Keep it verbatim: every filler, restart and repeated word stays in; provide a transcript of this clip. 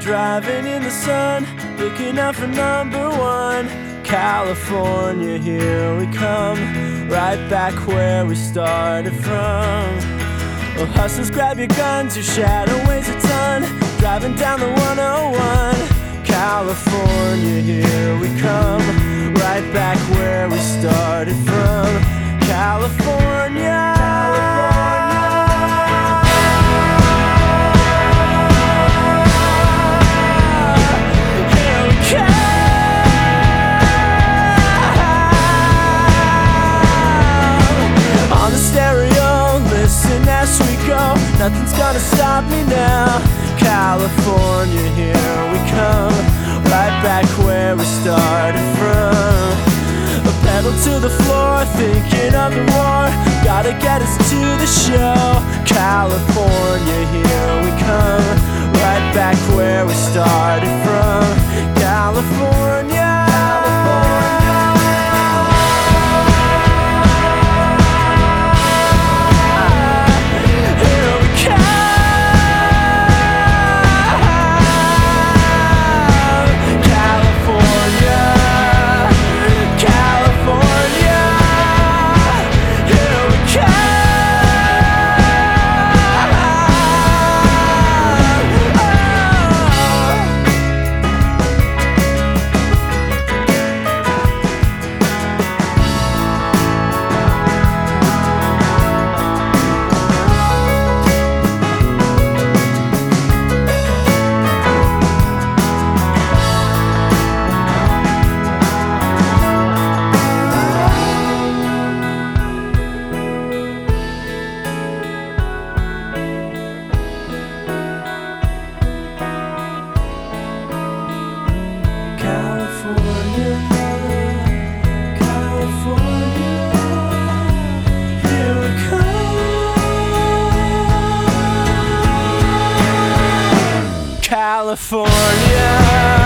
driving in the sun, looking out for number one. California, here we come, right back where we started from. Well, hustlers, grab your guns, your shadow weighs a ton, driving down the one oh one. California, here we come, right back where we started from. California, here we come. On the stereo, listen as we go, nothing's gonna stop me now. California, here we come, right back where we started from. A pedal to the floor, thinking of the war, gotta get us to the show. California, here we come, right back where we started from. California, California.